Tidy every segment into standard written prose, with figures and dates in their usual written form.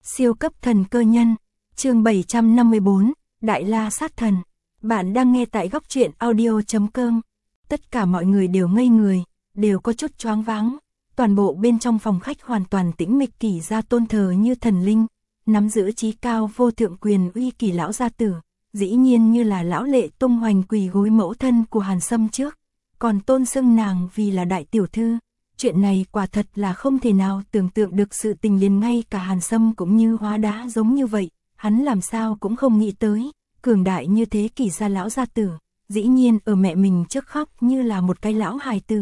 Siêu cấp thần cơ nhân, chương 754, Đại La sát thần. Bạn đang nghe tại góc truyện audio.com. Tất cả mọi người đều ngây người, đều có chút choáng váng. Toàn bộ bên trong phòng khách hoàn toàn tĩnh mịch, Kỷ gia tôn thờ như thần linh, nắm giữ chí cao vô thượng quyền uy Kỷ lão gia tử, dĩ nhiên như là lão lệ tung hoành quỳ gối mẫu thân của Hàn Sâm trước, còn tôn xưng nàng vì là đại tiểu thư. Chuyện này quả thật là không thể nào tưởng tượng được, sự tình liền ngay cả Hàn Sâm cũng như hóa đá giống như vậy, hắn làm sao cũng không nghĩ tới, cường đại như thế Kỷ gia lão gia tử, dĩ nhiên ở mẹ mình trước khóc như là một cái lão hài tử.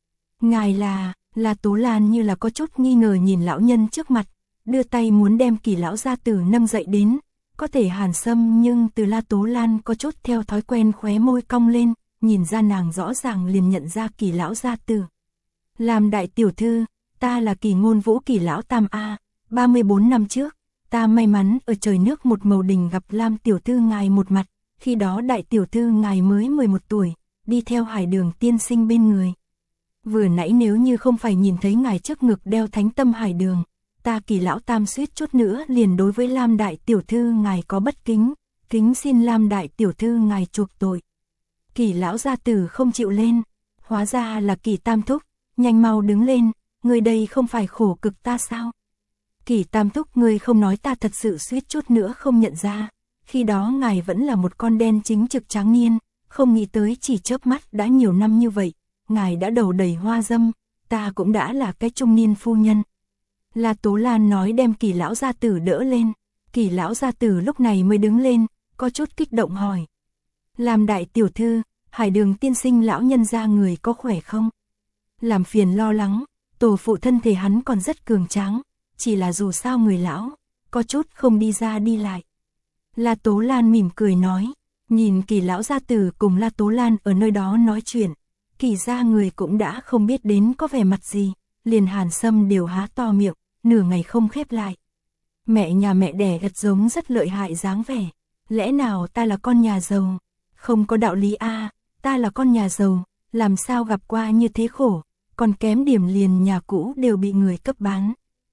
Ngài là Tố Lan như là có chút nghi ngờ nhìn lão nhân trước mặt, đưa tay muốn đem Kỷ lão gia tử nâng dậy đến, có thể Hàn Sâm nhưng từ La Tố Lan có chút theo thói quen khóe môi cong lên, nhìn ra nàng rõ ràng liền nhận ra Kỷ lão gia tử. Làm đại tiểu thư, ta là Kỷ Ngôn Vũ Kỷ lão tam a, 34 năm trước, ta may mắn ở trời nước một màu đình gặp Lam tiểu thư ngài một mặt, khi đó đại tiểu thư ngài mới 11 tuổi, đi theo Hải Đường tiên sinh bên người. Vừa nãy nếu như không phải nhìn thấy ngài trước ngực đeo thánh tâm Hải Đường, ta Kỷ lão tam suýt chút nữa liền đối với Lam đại tiểu thư ngài có bất kính, kính xin Lam đại tiểu thư ngài chuộc tội. Kỷ lão gia tử không chịu lên, hóa ra là Kỷ tam thúc, nhanh mau đứng lên, người đây không phải khổ cực ta sao? Kỷ tam thúc, người không nói ta thật sự suýt chút nữa không nhận ra, khi đó ngài vẫn là một con đen chính trực tráng niên, không nghĩ tới chỉ chớp mắt đã nhiều năm như vậy, ngài đã đầu đầy hoa dâm, ta cũng đã là cái trung niên phu nhân. La Tố Lan nói đem Kỷ lão gia tử đỡ lên, Kỷ lão gia tử lúc này mới đứng lên, có chút kích động hỏi. Làm đại tiểu thư, Hải Đường tiên sinh lão nhân gia người có khỏe không? Làm phiền lo lắng, tổ phụ thân thể hắn còn rất cường tráng, chỉ là dù sao người lão, có chút không đi ra đi lại. La Tố Lan mỉm cười nói, nhìn Kỷ lão gia tử cùng La Tố Lan ở nơi đó nói chuyện, Kỷ gia người cũng đã không biết đến có vẻ mặt gì, liền Hàn Sâm đều há to miệng, nửa ngày không khép lại. Mẹ nhà mẹ đẻ gật giống rất lợi hại dáng vẻ, lẽ nào ta là con nhà giàu? Không có đạo lý a, ta là con nhà giàu, làm sao gặp qua như thế khổ, còn kém điểm liền nhà cũ đều bị người cấp bán.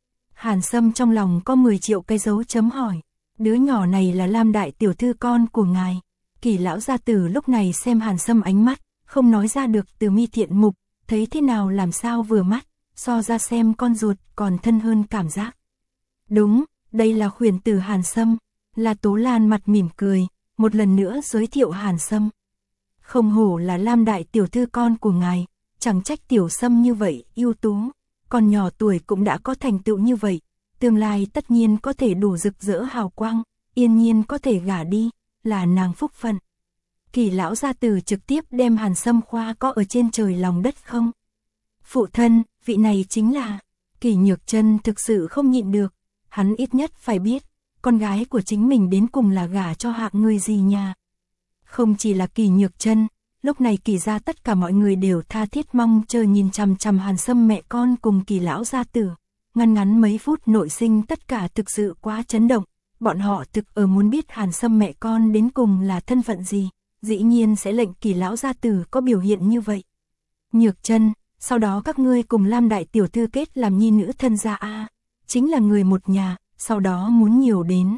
Hàn Sâm trong lòng có 10 triệu cái dấu chấm hỏi, đứa nhỏ này là Lam đại tiểu thư con của ngài. Kỷ lão gia tử lúc này xem Hàn Sâm ánh mắt, không nói ra được từ mi thiện mục, thấy thế nào làm sao vừa mắt, so ra xem con ruột còn thân hơn cảm giác. Đúng, đây là khuyển tử Hàn Sâm. La Tố Lan mặt mỉm cười, một lần nữa giới thiệu Hàn Sâm. Không hổ là Lam đại tiểu thư con của ngài, chẳng trách tiểu Sâm như vậy ưu tú, còn nhỏ tuổi cũng đã có thành tựu như vậy, tương lai tất nhiên có thể đủ rực rỡ hào quang, yên nhiên có thể gả đi, là nàng phúc phận. Kỷ lão gia tử trực tiếp đem Hàn Sâm khoa có ở trên trời lòng đất không? Phụ thân, vị này chính là... Kỷ Nhược Chân thực sự không nhịn được, hắn ít nhất phải biết, con gái của chính mình đến cùng là gả cho hạng người gì nhà. Không chỉ là Kỷ Nhược Chân, lúc này Kỷ gia tất cả mọi người đều tha thiết mong chờ nhìn chằm chằm Hàn Sâm mẹ con cùng Kỷ lão gia tử. Ngắn mấy phút nội sinh tất cả thực sự quá chấn động, bọn họ thực ở muốn biết Hàn Sâm mẹ con đến cùng là thân phận gì, dĩ nhiên sẽ lệnh Kỷ lão gia tử có biểu hiện như vậy. Nhược Chân, sau đó các ngươi cùng Lam đại tiểu thư kết làm nhi nữ thân gia a, chính là người một nhà, sau đó muốn nhiều đến.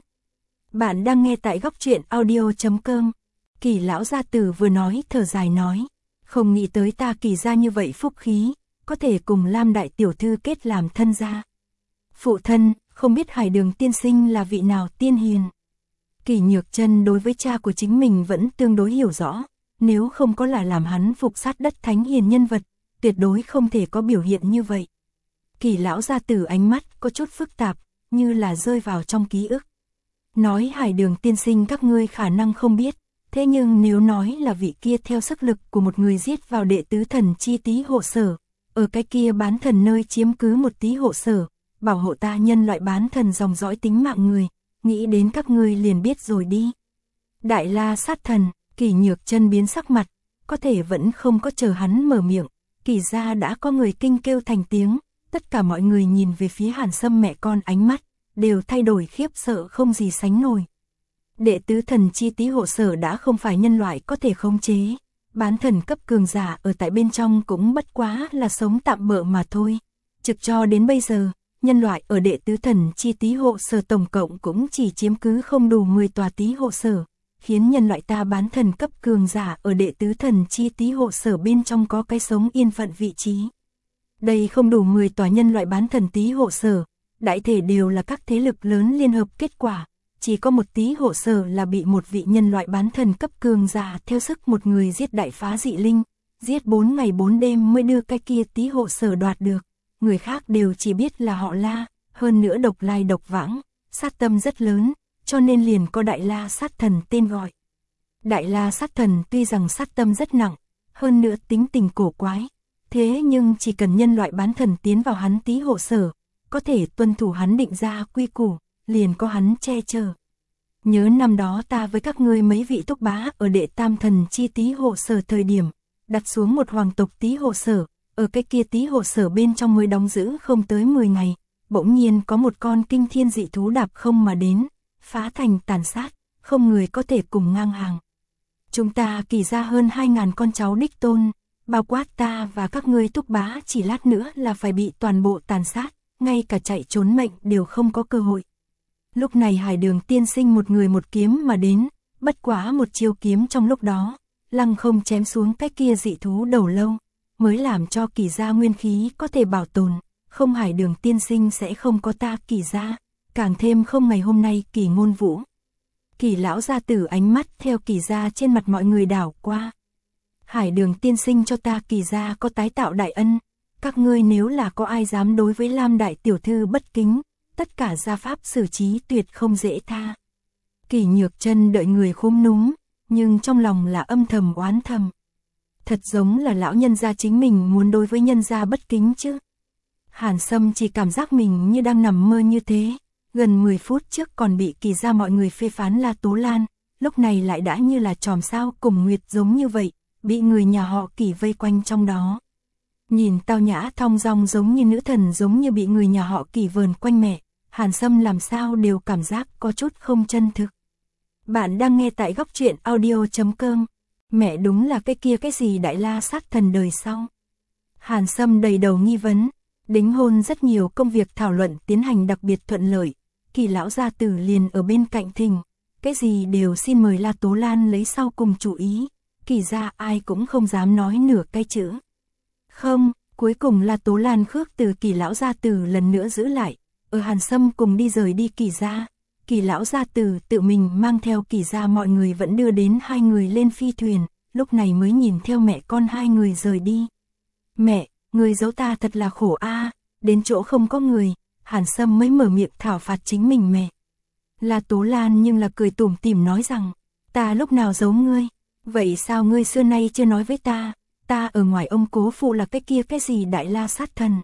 Bạn đang nghe tại góc truyện audio.com. Kỷ lão gia tử vừa nói thở dài nói, không nghĩ tới ta Kỷ gia như vậy phúc khí, có thể cùng Lam đại tiểu thư kết làm thân gia. Phụ thân, không biết Hải Đường tiên sinh là vị nào tiên hiền? Kỷ Nhược Chân đối với cha của chính mình vẫn tương đối hiểu rõ, nếu không có là làm hắn phục sát đất thánh hiền nhân vật, tuyệt đối không thể có biểu hiện như vậy. Kỷ lão gia tử ánh mắt có chút phức tạp, như là rơi vào trong ký ức. Nói Hải Đường tiên sinh các ngươi khả năng không biết, thế nhưng nếu nói là vị kia theo sức lực của một người giết vào đệ tứ thần chi tí hộ sở, ở cái kia bán thần nơi chiếm cứ một tí hộ sở, bảo hộ ta nhân loại bán thần dòng dõi tính mạng người, nghĩ đến các ngươi liền biết rồi đi. Đại La sát thần, Kỷ Nhược Chân biến sắc mặt, có thể vẫn không có chờ hắn mở miệng, Kỷ gia đã có người kinh kêu thành tiếng, tất cả mọi người nhìn về phía Hàn Sâm mẹ con ánh mắt, đều thay đổi khiếp sợ không gì sánh nổi. Đệ tứ thần chi tí hộ sở đã không phải nhân loại có thể khống chế, bán thần cấp cường giả ở tại bên trong cũng bất quá là sống tạm bợ mà thôi. Trực cho đến bây giờ, nhân loại ở đệ tứ thần chi tý hộ sở tổng cộng cũng chỉ chiếm cứ không đủ 10 tòa tý hộ sở, khiến nhân loại ta bán thần cấp cường giả ở đệ tứ thần chi tý hộ sở bên trong có cái sống yên phận vị trí. Đây không đủ 10 tòa nhân loại bán thần tý hộ sở, đại thể đều là các thế lực lớn liên hợp kết quả, chỉ có một tý hộ sở là bị một vị nhân loại bán thần cấp cường giả theo sức một người giết đại phá dị linh, giết 4 ngày 4 đêm mới đưa cái kia tý hộ sở đoạt được, người khác đều chỉ biết là họ La, hơn nữa độc lai độc vãng, sát tâm rất lớn, cho nên liền có Đại La sát thần tên gọi. Đại La sát thần tuy rằng sát tâm rất nặng, hơn nữa tính tình cổ quái, thế nhưng chỉ cần nhân loại bán thần tiến vào hắn tý hộ sở, có thể tuân thủ hắn định ra quy củ, liền có hắn che chở. Nhớ năm đó ta với các ngươi mấy vị túc bá ở đệ tam thần chi tý hộ sở thời điểm, đặt xuống một hoàng tộc tý hộ sở, ở cái kia tý hộ sở bên trong mới đóng giữ không tới 10 ngày, bỗng nhiên có một con kinh thiên dị thú đạp không mà đến, phá thành tàn sát, không người có thể cùng ngang hàng. Chúng ta kỳ ra hơn 2.000 con cháu đích tôn, bao quát ta và các ngươi túc bá chỉ lát nữa là phải bị toàn bộ tàn sát, ngay cả chạy trốn mệnh đều không có cơ hội. Lúc này Hải Đường tiên sinh một người một kiếm mà đến, bất quá một chiêu kiếm trong lúc đó, lăng không chém xuống cái kia dị thú đầu lâu, mới làm cho kỳ gia nguyên khí có thể bảo tồn, không Hải Đường tiên sinh sẽ không có ta kỳ gia, càng thêm không ngày hôm nay kỳ ngôn vũ. Kỳ lão gia tử ánh mắt theo kỳ gia trên mặt mọi người đảo qua. Hải Đường tiên sinh cho ta kỳ gia có tái tạo đại ân, các ngươi nếu là có ai dám đối với Lam đại tiểu thư bất kính, tất cả gia pháp xử trí tuyệt không dễ tha. Kỳ Nhược Chân đợi người khúm núm, nhưng trong lòng là âm thầm oán thầm. Thật giống là lão nhân gia chính mình muốn đối với nhân gia bất kính chứ. Hàn Sâm chỉ cảm giác mình như đang nằm mơ như thế, gần 10 phút trước còn bị kỳ gia mọi người phê phán La Tố Lan, lúc này lại đã như là chòm sao cùng nguyệt giống như vậy, bị người nhà họ Kỳ vây quanh trong đó. Nhìn tao nhã thong dong giống như nữ thần giống như bị người nhà họ Kỳ vờn quanh mẹ, Hàn Sâm làm sao đều cảm giác có chút không chân thực. Bạn đang nghe tại góc truyện audio.com. Mẹ đúng là cái kia cái gì Đại La sát thần đời sau. Hàn Sâm đầy đầu nghi vấn, đính hôn rất nhiều công việc thảo luận tiến hành đặc biệt thuận lợi, Kỳ lão gia tử liền ở bên cạnh thình, cái gì đều xin mời La Tố Lan lấy sau cùng chủ ý, Kỳ gia ai cũng không dám nói nửa cái chữ. Không, cuối cùng La Tố Lan khước từ Kỳ lão gia tử lần nữa giữ lại, ở Hàn Sâm cùng đi rời đi Kỳ gia. Kỳ lão gia tử tự mình mang theo Kỳ gia mọi người vẫn đưa đến hai người lên phi thuyền, lúc này mới nhìn theo mẹ con hai người rời đi. Mẹ, người giấu ta thật là khổ a, đến chỗ không có người, Hàn Sâm mới mở miệng thảo phạt chính mình mẹ. La Tố Lan nhưng là cười tủm tỉm nói rằng, ta lúc nào giấu ngươi, vậy sao ngươi xưa nay chưa nói với ta ở ngoài ông cố phụ là cái kia cái gì Đại La sát thần.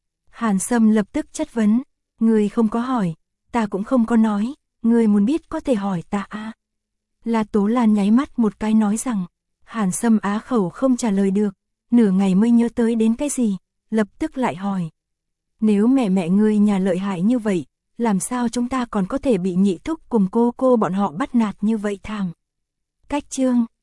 Hàn Sâm lập tức chất vấn, ngươi không có hỏi, ta cũng không có nói, ngươi muốn biết có thể hỏi ta a. La Tố Lan nháy mắt một cái nói rằng, Hàn Sâm á khẩu không trả lời được, nửa ngày mới nhớ tới đến cái gì, lập tức lại hỏi. Nếu mẹ ngươi nhà lợi hại như vậy, làm sao chúng ta còn có thể bị nhị thúc cùng cô bọn họ bắt nạt như vậy thảm. Cách chương